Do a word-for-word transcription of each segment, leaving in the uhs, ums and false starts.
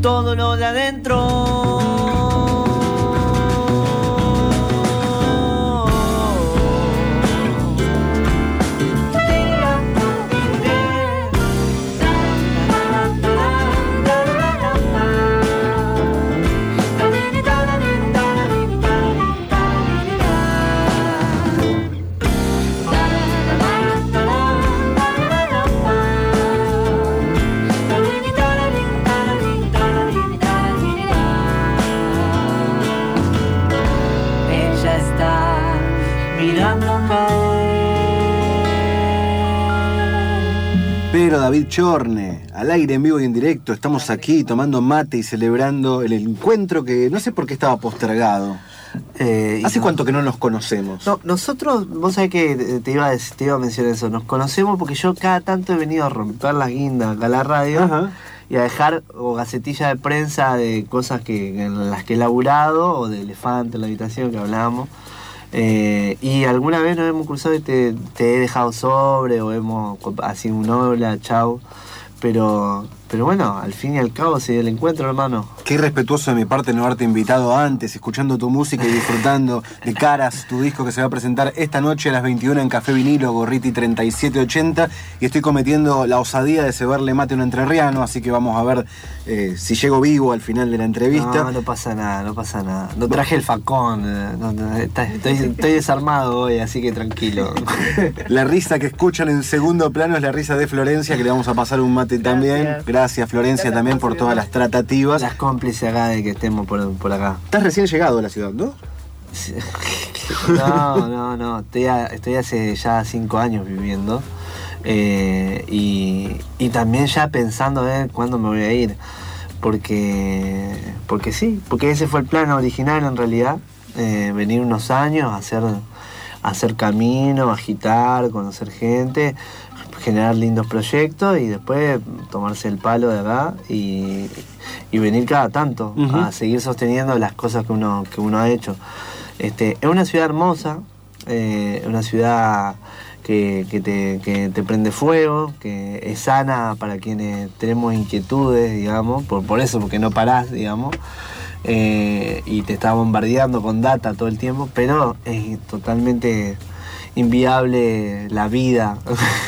todo lo de adentro. Pero David Chorne, al aire, en vivo y en directo, estamos aquí tomando mate y celebrando el encuentro que no sé por qué estaba postergado. Eh, ¿Hace no, cuánto que no nos conocemos? No, nosotros, vos sabés que te iba, a, te iba a mencionar eso, nos conocemos porque yo cada tanto he venido a romper las guindas acá a la radio. Ajá. Y a dejar o gacetilla de prensa de cosas que en las que he laburado, o de elefante en la habitación que hablábamos. Eh, y alguna vez nos hemos cruzado y te, te he dejado sobre, o hemos así un hola, chau. Pero, pero bueno, al fin y al cabo se dio el encuentro, hermano. Qué irrespetuoso de mi parte no haberte invitado antes, escuchando tu música y disfrutando de Caras, tu disco que se va a presentar esta noche a las veintiuna en Café Vinilo, Gorriti treinta y siete ochenta. Y estoy cometiendo la osadía de cebarle mate a un entrerriano, así que vamos a ver eh, si llego vivo al final de la entrevista. No, no pasa nada, no pasa nada. No traje el facón, no, no, estoy, estoy desarmado hoy, así que tranquilo. La risa que escuchan en segundo plano es la risa de Florencia, que le vamos a pasar un mate también. Gracias, Gracias Florencia, Gracias, también por todas las tratativas. Las cómplices acá de que estemos por, por acá. Estás recién llegado a la ciudad, ¿no? No, no, no. Estoy, a, estoy hace ya cinco años viviendo. Eh, y, y también ya pensando a ver cuándo me voy a ir. Porque, porque sí, porque ese fue el plan original en realidad. Eh, venir unos años, hacer, hacer camino, agitar, conocer gente, generar lindos proyectos y después tomarse el palo de acá y, y venir cada tanto, uh-huh, a seguir sosteniendo las cosas que uno, que uno ha hecho. Este, es una ciudad hermosa, eh, es una ciudad que, que, te, que te prende fuego, que es sana para quienes tenemos inquietudes, digamos, por, por eso, porque no parás, digamos, eh, y te está bombardeando con data todo el tiempo, pero es totalmente inviable la vida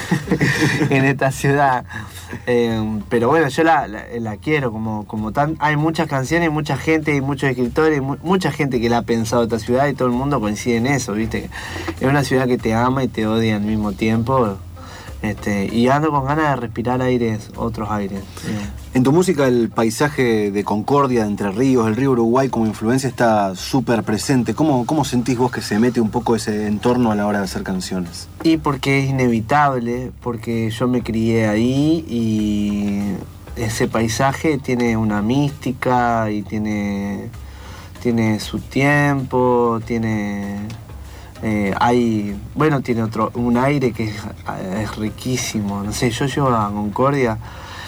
en esta ciudad. Eh, pero bueno, yo la, la, la quiero como, como tan. Hay muchas canciones, mucha gente, y muchos escritores, mu mucha gente que la ha pensado esta ciudad y todo el mundo coincide en eso, ¿viste? Es una ciudad que te ama y te odia al mismo tiempo. Este, y ando con ganas de respirar aires, otros aires. Yeah. En tu música el paisaje de Concordia, de Entre Ríos, el río Uruguay como influencia está súper presente. ¿Cómo, ¿Cómo sentís vos que se mete un poco ese entorno a la hora de hacer canciones? Y porque es inevitable, porque yo me crié ahí y ese paisaje tiene una mística y tiene, tiene su tiempo, tiene... Eh, hay, bueno, tiene otro, un aire que es, es riquísimo. No sé, yo llego a Concordia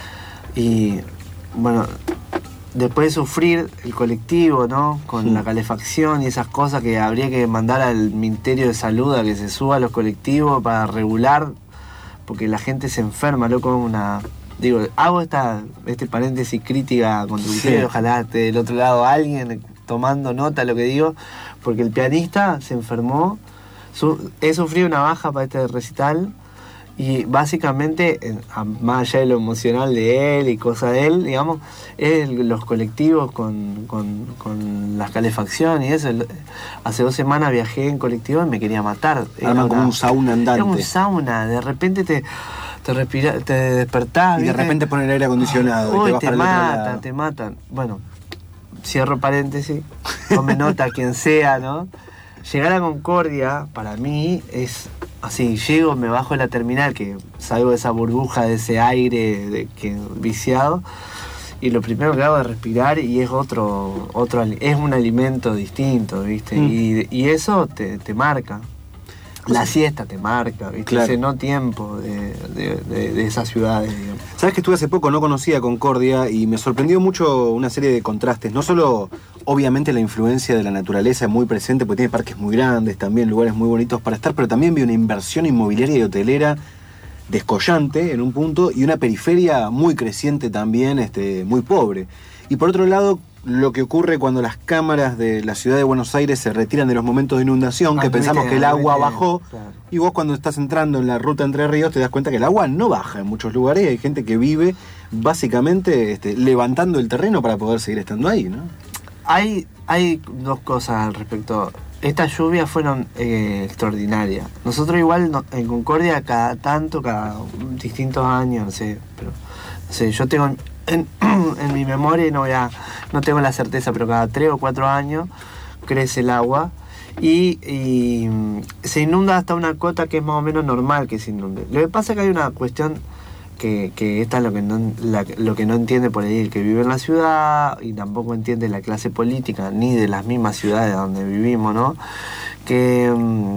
y, bueno, después de sufrir el colectivo, ¿no? Con sí. la calefacción y esas cosas que habría que mandar al Ministerio de Salud a que se suba a los colectivos para regular, porque la gente se enferma, loco, una... Digo, hago esta, este paréntesis crítica contra ustedes, sí. ojalá esté del otro lado alguien tomando nota de lo que digo, porque el pianista se enfermó, su, he sufrido una baja para este recital y básicamente, más allá de lo emocional de él y cosas de él, digamos, es los colectivos con, con, con la calefacción y eso. Hace dos semanas viajé en colectivo y me quería matar. Arma como un sauna andante. Era un sauna, de repente te... Te, respira, te despertás y de ¿viste? repente ponen el aire acondicionado. Oh, y te, vas te para matan, te matan. Bueno, cierro paréntesis, tome nota quien sea, ¿no? Llegar a Concordia, para mí, es así, llego, me bajo de la terminal, que salgo de esa burbuja, de ese aire de, que, viciado, y lo primero que hago es respirar y es otro, otro es un alimento distinto, ¿viste? Mm. Y, y eso te, te marca. La siesta te marca, ¿viste? Claro. Ese no tiempo de, de, de, de esas ciudades, digamos. Sabes que estuve hace poco, no conocía Concordia y me sorprendió mucho una serie de contrastes. No solo, obviamente, la influencia de la naturaleza muy presente, porque tiene parques muy grandes, también lugares muy bonitos para estar, pero también vi una inversión inmobiliaria y hotelera descollante en un punto y una periferia muy creciente también, este, muy pobre. Y por otro lado, lo que ocurre cuando las cámaras de la ciudad de Buenos Aires se retiran de los momentos de inundación, que Admite, pensamos que el agua admite, bajó, claro. y vos cuando estás entrando en la ruta Entre Ríos te das cuenta que el agua no baja en muchos lugares y hay gente que vive básicamente este, levantando el terreno para poder seguir estando ahí, ¿no? Hay, hay dos cosas al respecto. Estas lluvias fueron eh, extraordinarias. Nosotros igual no, en Concordia cada tanto, cada distintos años, no sé, pero no sé, yo tengo en, en mi memoria, y no voy a, no tengo la certeza, pero cada tres o cuatro años crece el agua y, y se inunda hasta una cota que es más o menos normal que se inunde. Lo que pasa es que hay una cuestión que, que esta es lo que, no, la, lo que no entiende por ahí el que vive en la ciudad, y tampoco entiende la clase política ni de las mismas ciudades donde vivimos, ¿no? Que,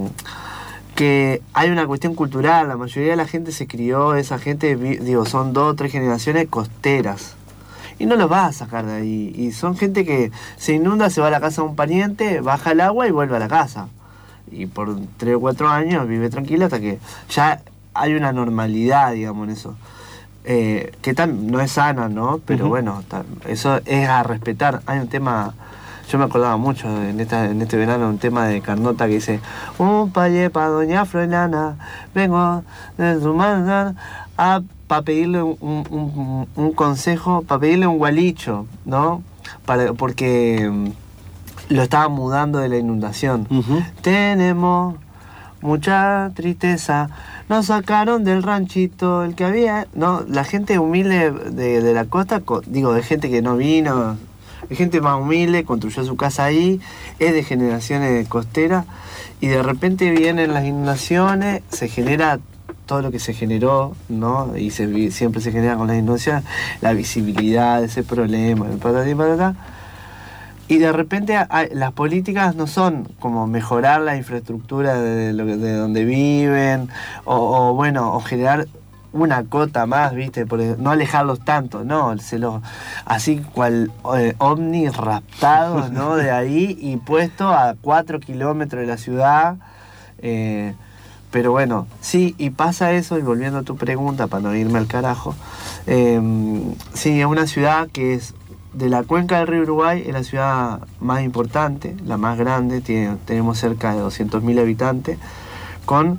que hay una cuestión cultural. La mayoría de la gente se crió, esa gente, digo, son dos o tres generaciones costeras. Y no los vas a sacar de ahí. Y son gente que se inunda, se va a la casa de un pariente, baja el agua y vuelve a la casa. Y por tres o cuatro años vive tranquilo hasta que ya hay una normalidad, digamos, en eso. Eh, que tal, no es sana, ¿no? Pero uh-huh. bueno, tal, eso es a respetar. Hay un tema, yo me acordaba mucho en, esta, en este verano, un tema de Carnota que dice: un payé para doña Froilana, vengo de su mano a para pedirle un, un, un consejo, para pedirle un gualicho, ¿no? Para, porque um, lo estaba mudando de la inundación. Uh-huh. Tenemos mucha tristeza, nos sacaron del ranchito, el que había, no, la gente humilde de, de la costa, digo, de gente que no vino, de gente más humilde, construyó su casa ahí, es de generaciones costeras, y de repente vienen las inundaciones, se genera todo lo que se generó, ¿no? Y se, siempre se genera con las inundaciones, la visibilidad de ese problema, el patatí, patatá. Y de repente hay, las políticas no son como mejorar la infraestructura de, lo, de donde viven, o, o bueno, o generar una cota más, ¿viste? Por, no alejarlos tanto, no, se los, así cual eh, ovni raptados, ¿no? De ahí y puesto a cuatro kilómetros de la ciudad. Eh, pero bueno, sí, y pasa eso, y volviendo a tu pregunta, para no irme al carajo, eh, sí, es una ciudad que es de la cuenca del río Uruguay, es la ciudad más importante, la más grande, tiene, tenemos cerca de doscientos mil habitantes, con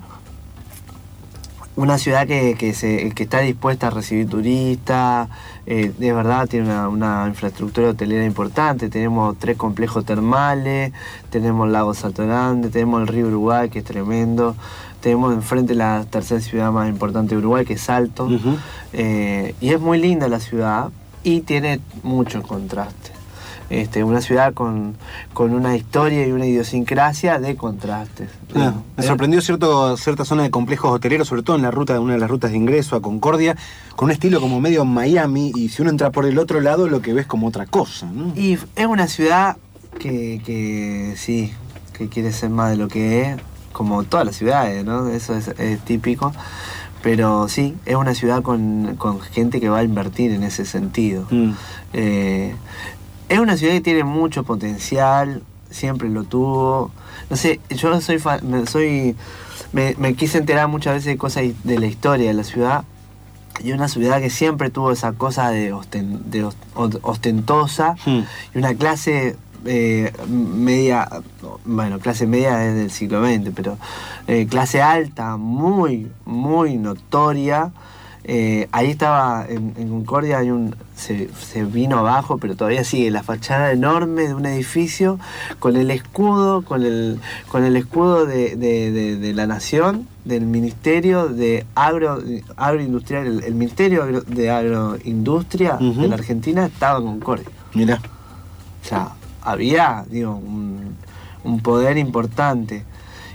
una ciudad que, que, se, que está dispuesta a recibir turistas, eh, de verdad tiene una, una infraestructura hotelera importante, tenemos tres complejos termales, tenemos el lago Salto Grande, tenemos el río Uruguay, que es tremendo, tenemos enfrente la tercera ciudad más importante de Uruguay, que es Salto, uh-huh. eh, y es muy linda la ciudad, y tiene mucho contraste. Este, una ciudad con, con una historia y una idiosincrasia de contrastes. Ah, me sorprendió cierto, cierta zona de complejos hoteleros, sobre todo en la ruta, una de las rutas de ingreso a Concordia, con un estilo como medio Miami, y si uno entra por el otro lado lo que ves como otra cosa, ¿no? Y es una ciudad que, que sí, que quiere ser más de lo que es, como todas las ciudades, ¿no? Eso es, es típico. Pero sí, es una ciudad con, con gente que va a invertir en ese sentido. Mm. Eh, es una ciudad que tiene mucho potencial, siempre lo tuvo. No sé, yo soy, fan, soy me, me quise enterar muchas veces de cosas de la historia de la ciudad. Y una ciudad que siempre tuvo esa cosa de, osten, de ostentosa, mm. y una clase eh, media, bueno, clase media desde el siglo veinte, pero eh, clase alta, muy, muy notoria. Eh, ahí estaba, en, en Concordia hay un, se, se vino abajo, pero todavía sigue la fachada enorme de un edificio con el escudo, con el, con el escudo de, de, de, de la nación, del Ministerio de Agro, Agroindustrial, el, el Ministerio de Agroindustria uh-huh. de la Argentina estaba en Concordia. Mirá. O sea, había, digo, un, un poder importante.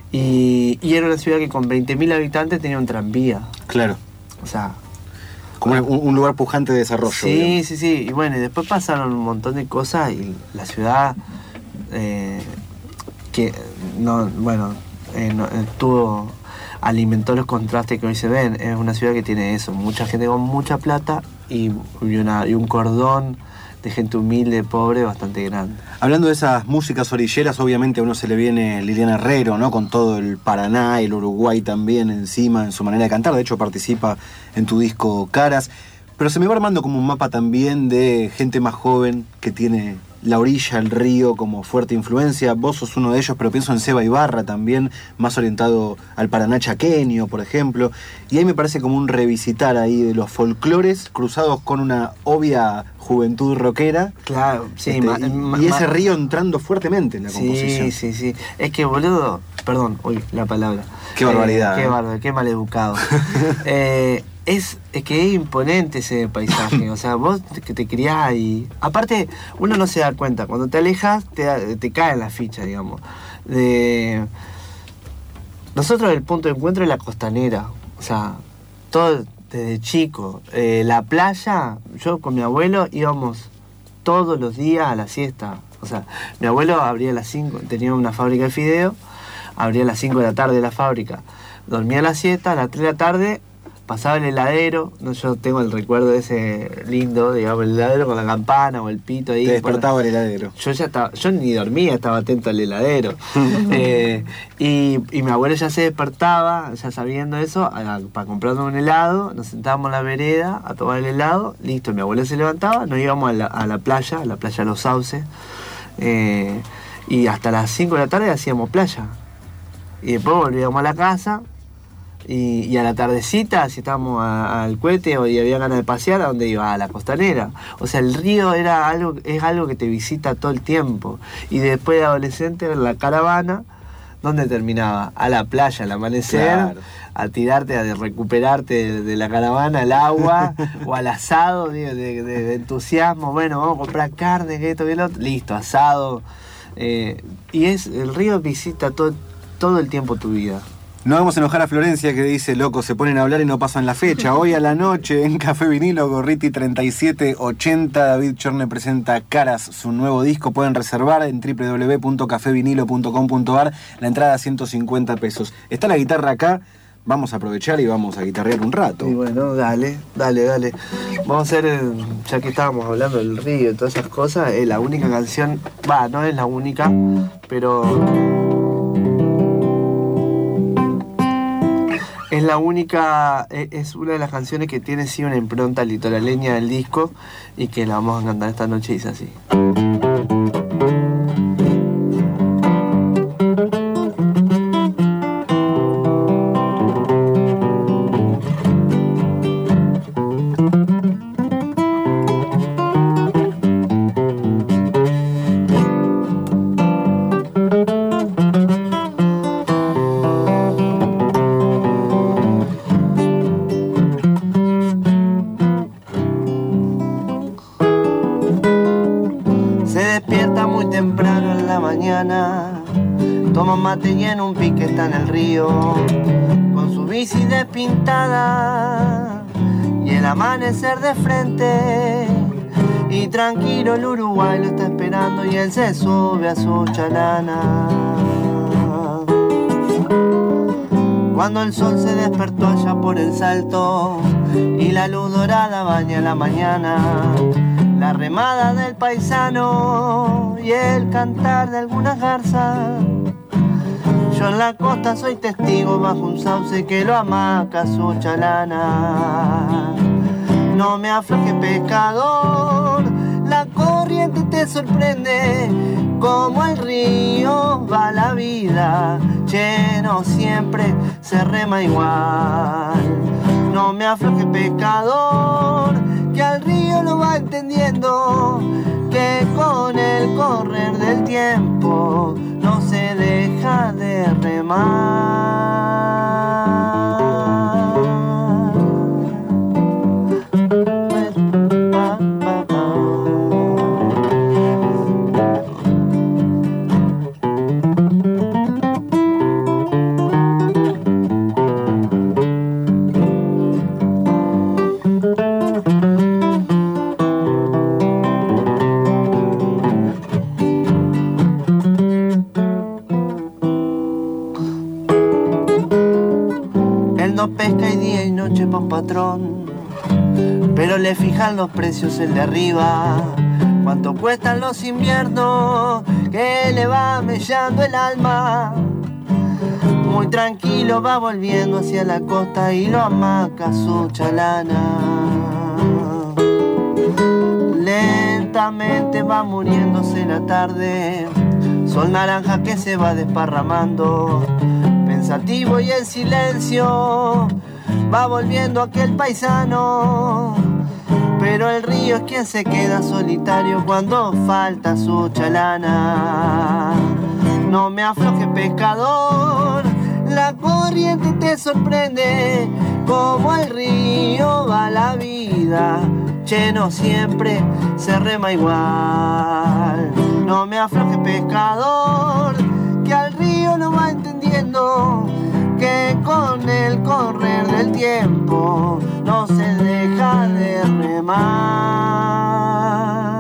Y, y era una ciudad que con veinte mil habitantes tenía un tranvía. Claro. O sea, como un, un lugar pujante de desarrollo. Sí, digamos. sí, sí. Y bueno, y después pasaron un montón de cosas y la ciudad eh, que no, bueno, eh, no, tuvo, alimentó los contrastes que hoy se ven. Es una ciudad que tiene eso, mucha gente con mucha plata y, y, una, y un cordón de gente humilde, pobre, bastante grande. Hablando de esas músicas orilleras, obviamente a uno se le viene Liliana Herrero, ¿no? Con todo el Paraná, el Uruguay también encima, en su manera de cantar. De hecho, participa en tu disco Caras. Pero se me va armando como un mapa también de gente más joven que tiene la orilla, el río como fuerte influencia. Vos sos uno de ellos, pero pienso en Seba Ibarra también, más orientado al Paraná chaqueño, por ejemplo. Y ahí me parece como un revisitar ahí de los folclores cruzados con una obvia juventud rockera. Claro, sí. Este, ma, y, ma, y ese ma, río entrando fuertemente en la sí, composición. Sí, sí, sí. Es que, boludo, perdón, uy, la palabra. Qué barbaridad. Eh, qué ¿eh? bárbaro, qué maleducado. eh, es, es que es imponente ese paisaje. O sea, vos que te criás ahí. Aparte, uno no se da cuenta. Cuando te alejas, te, te caen las fichas, digamos. De... Nosotros el punto de encuentro es la costanera. O sea, todo desde chico. Eh, la playa, yo con mi abuelo íbamos todos los días a la siesta. O sea, mi abuelo abría a las cinco, tenía una fábrica de fideo, abría a las cinco de la tarde la fábrica, dormía a la siesta, a las tres de la tarde pasaba el heladero. No, yo tengo el recuerdo de ese lindo, digamos, el heladero con la campana o el pito ahí. Te despertaba por... el heladero. Yo ya estaba, yo ni dormía, estaba atento al heladero. eh, y, y mi abuelo ya se despertaba, ya sabiendo eso, a, para comprarme un helado, nos sentábamos en la vereda a tomar el helado, listo, mi abuelo se levantaba, nos íbamos a la, a la playa, a la playa Los Sauces, eh, y hasta las cinco de la tarde hacíamos playa. Y después volvíamos a la casa. Y, y a la tardecita, si estábamos a, al cohete o y había ganas de pasear, ¿a dónde iba? A la costanera. O sea, el río era algo, es algo que te visita todo el tiempo. Y después de adolescente, la caravana, ¿dónde terminaba? A la playa, al amanecer, claro, a tirarte, a recuperarte de, de la caravana, al agua, o al asado, digo, de, de, de entusiasmo. Bueno, vamos a comprar carne, que esto, que lo otro. Listo, asado. Eh, y es el río visita todo, todo el tiempo tu vida. No vamos a enojar a Florencia, que dice, loco, se ponen a hablar y no pasan la fecha. Hoy a la noche en Café Vinilo, Gorriti treinta y siete ochenta, David Chorne presenta Caras, su nuevo disco. Pueden reservar en doble u doble u doble u punto café vinilo punto com punto a r. La entrada a ciento cincuenta pesos. Está la guitarra acá, vamos a aprovechar y vamos a guitarrear un rato. Y bueno, dale, dale, dale. Vamos a hacer, ya que estábamos hablando del río y todas esas cosas, es la única canción, va, no es la única, pero... Es la única, es una de las canciones que tiene sí una impronta litoraleña del disco y que la vamos a cantar esta noche y dice así. Toma mate y en un pique está en el río, con su bici despintada y el amanecer de frente. Y tranquilo el Uruguay lo está esperando y él se sube a su chalana. Cuando el sol se despertó allá por el Salto y la luz dorada baña la mañana, la remada del paisano y el cantar de algunas garzas. Yo en la costa soy testigo bajo un sauce que lo amaca su chalana. No me afloje pescador, la corriente te sorprende, como el río va la vida, lleno siempre se rema igual. No me afloje pescador, que al río lo va entendiendo, que con el correr del tiempo no se deja de remar. Pesca y día y noche pa' un patrón, pero le fijan los precios el de arriba. Cuánto cuestan los inviernos, que le va mellando el alma. Muy tranquilo va volviendo hacia la costa y lo amaca su chalana. Lentamente va muriéndose la tarde, sol naranja que se va desparramando, pensativo y en silencio va volviendo aquel paisano. Pero el río es quien se queda solitario cuando falta su chalana. No me afloje, pescador, la corriente te sorprende, como el río va la vida, lleno siempre se rema igual. No me afloje, pescador, que al río no va entendiendo que con el correr del tiempo no se deja de remar.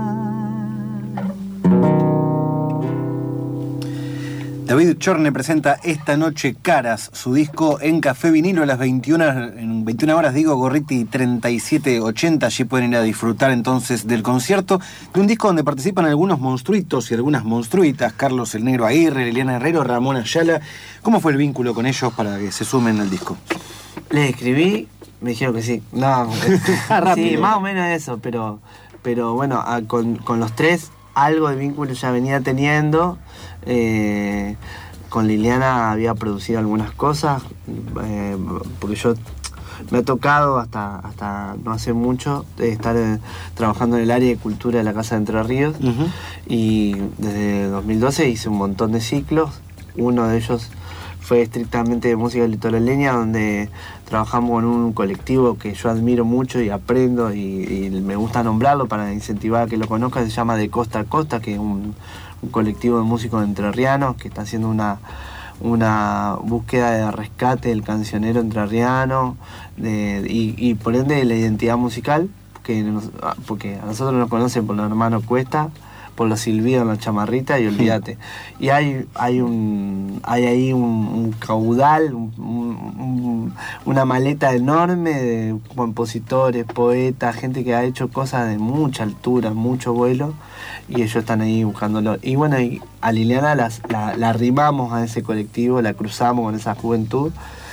David Chorne presenta esta noche Caras, su disco en Café Vinilo a las veintiuna, en veintiuna horas, digo, Gorriti treinta y siete ochenta. Allí pueden ir a disfrutar entonces del concierto, de un disco donde participan algunos monstruitos y algunas monstruitas: Carlos el Negro Aguirre, Liliana Herrero, Ramón Ayala. ¿Cómo fue el vínculo con ellos para que se sumen al disco? Les escribí, me dijeron que sí. No, sí, más o menos eso, pero, pero bueno, a, con, con los tres algo de vínculo ya venía teniendo. Eh, con Liliana había producido algunas cosas, eh, porque yo me ha tocado hasta, hasta no hace mucho eh, estar eh, trabajando en el área de cultura de la Casa de Entre Ríos. Uh-huh. Y desde dos mil doce hice un montón de ciclos. Uno de ellos fue estrictamente de música litoraleña, donde trabajamos con un colectivo que yo admiro mucho y aprendo y, y me gusta nombrarlo para incentivar a que lo conozcan. Se llama De Costa a Costa, que es un, un colectivo de músicos entrerrianos que está haciendo una, una búsqueda de rescate del cancionero entrerriano de, y, y por ende de la identidad musical, que nos, porque a nosotros nos conocen por los hermanos Cuesta, por los silbidos en la chamarrita y olvídate. Y hay, hay, un, hay ahí un, un caudal, un, un, una maleta enorme de compositores, poetas, gente que ha hecho cosas de mucha altura, mucho vuelo, y ellos están ahí buscándolo. Y bueno, y a Liliana las, la, la arrimamos a ese colectivo, la cruzamos con esa juventud,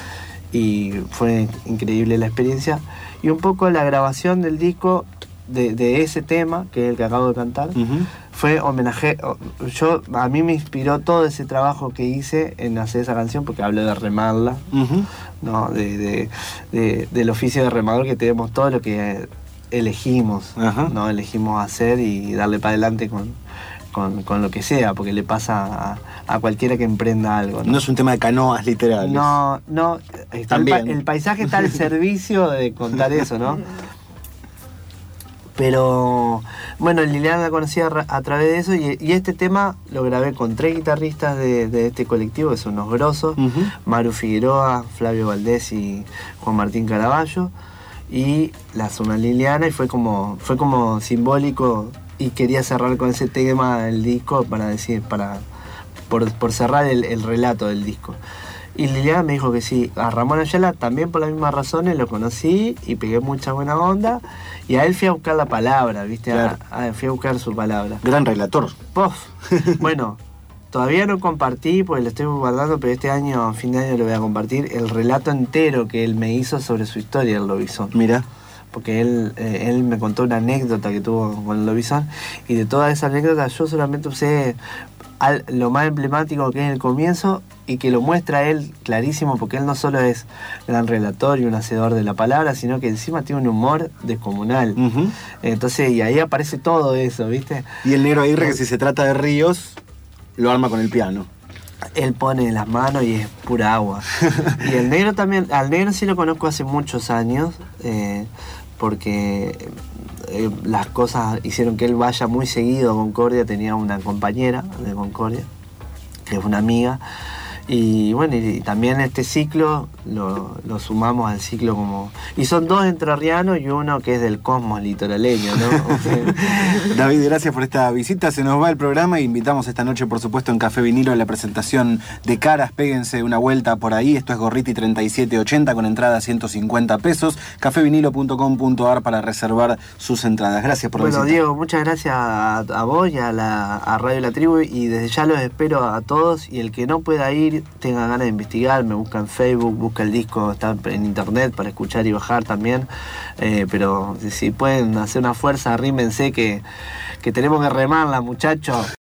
y fue increíble la experiencia. Y un poco la grabación del disco de, de ese tema, que es el que acabo de cantar, uh-huh. fue homenaje. Yo, a mí me inspiró todo ese trabajo que hice en hacer esa canción, porque hablo de remarla, uh-huh. ¿no? de, de, de, del oficio de remador, que tenemos todo lo que elegimos, uh-huh. ¿no? Elegimos hacer y darle para adelante con, con, con lo que sea, porque le pasa a, a cualquiera que emprenda algo. ¿no? No es un tema de canoas literales. No, no. Está el, pa- el paisaje está al servicio de contar eso, ¿no? Pero bueno, Liliana la conocía a través de eso, y, y este tema lo grabé con tres guitarristas de, de este colectivo, que son unos grosos, uh-huh. Maru Figueroa, Flavio Valdés y Juan Martín Caraballo, y la suma Liliana, y fue como, fue como simbólico, y quería cerrar con ese tema del disco para decir, para por, por cerrar el, el relato del disco. Y Liliana me dijo que sí. A Ramón Ayala también por las mismas razones lo conocí y pegué mucha buena onda. Y a él fui a buscar la palabra, ¿viste? Claro. A, a, fui a buscar su palabra. Gran relator. Pof. Bueno, todavía no compartí porque lo estoy guardando, pero este año, a fin de año, lo voy a compartir. El relato entero que él me hizo sobre su historia, el lobizón. Mira. Porque él, eh, él me contó una anécdota que tuvo con el lobizón. Y de toda esa anécdota yo solamente usé al, lo más emblemático, que es el comienzo, y que lo muestra él clarísimo, porque él no solo es gran relator y un hacedor de la palabra, sino que encima tiene un humor descomunal. Uh-huh. Entonces, y ahí aparece todo eso, ¿viste? Y el Negro Aguirre, que si se trata de ríos, lo arma con el piano. Él pone las manos y es pura agua. Y el Negro también, al Negro sí lo conozco hace muchos años, eh, porque eh, las cosas hicieron que él vaya muy seguido a Concordia. Tenía una compañera de Concordia, que es una amiga. Y bueno, y también este ciclo lo, lo sumamos al ciclo como... Y son dos entrerrianos y uno que es del cosmos litoraleño, ¿no? O sea... David, gracias por esta visita. Se nos va el programa e invitamos esta noche, por supuesto, en Café Vinilo a la presentación de Caras. Péguense una vuelta por ahí. Esto es Gorriti treinta y siete ochenta con entrada a ciento cincuenta pesos. café vinilo punto com punto a r para reservar sus entradas. Gracias por la bueno, visita. Bueno, Diego, muchas gracias a, a vos y a, la, a Radio La Tribu, y desde ya los espero a todos, y el que no pueda ir ir, tenga ganas de investigar, me busca en Facebook, busca el disco, está en internet para escuchar y bajar también. Eh, pero si pueden hacer una fuerza, arrímense que, que tenemos que remarla, muchachos.